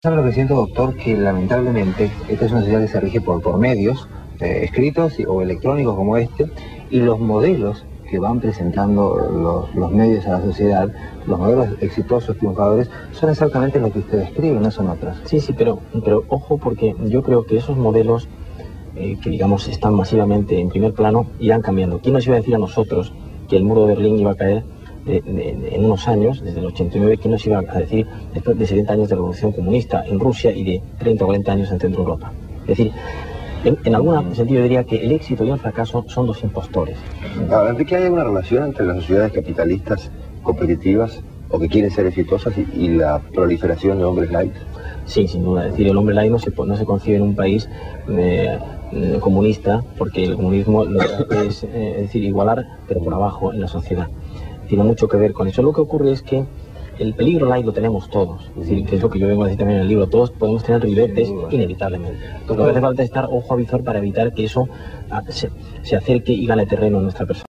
¿Sabe lo que siento, doctor? Que lamentablemente esta es una sociedad que se rige por medios escritos o electrónicos como este, y los modelos que van presentando los medios a la sociedad, los modelos exitosos, triunfadores, son exactamente los que usted describe, no son otros. Sí, pero ojo, porque yo creo que esos modelos que digamos están masivamente en primer plano irán cambiando. ¿Quién nos iba a decir a nosotros que el muro de Berlín iba a caer en unos años, desde el 89, quién nos iba a decir después de 70 años de revolución comunista en Rusia y de 30 o 40 años en Centro Europa? Es decir, en algún sentido diría que el éxito y el fracaso son dos impostores. Ahora, Enrique, ¿hay alguna relación entre las sociedades capitalistas competitivas o que quieren ser exitosas y la proliferación de hombres light? Sí, sin duda. Es decir, el hombre light no se concibe en un país comunista, porque el comunismo lo que hace es decir, igualar, pero por abajo en la sociedad. Tiene mucho que ver con eso. Lo que ocurre es que el peligro light lo tenemos todos. Es decir, que es lo que yo vengo a decir también en el libro. Todos podemos tener ribetes inevitablemente. Lo que hace falta es estar ojo a visor para evitar que eso se acerque y gane terreno en nuestra persona.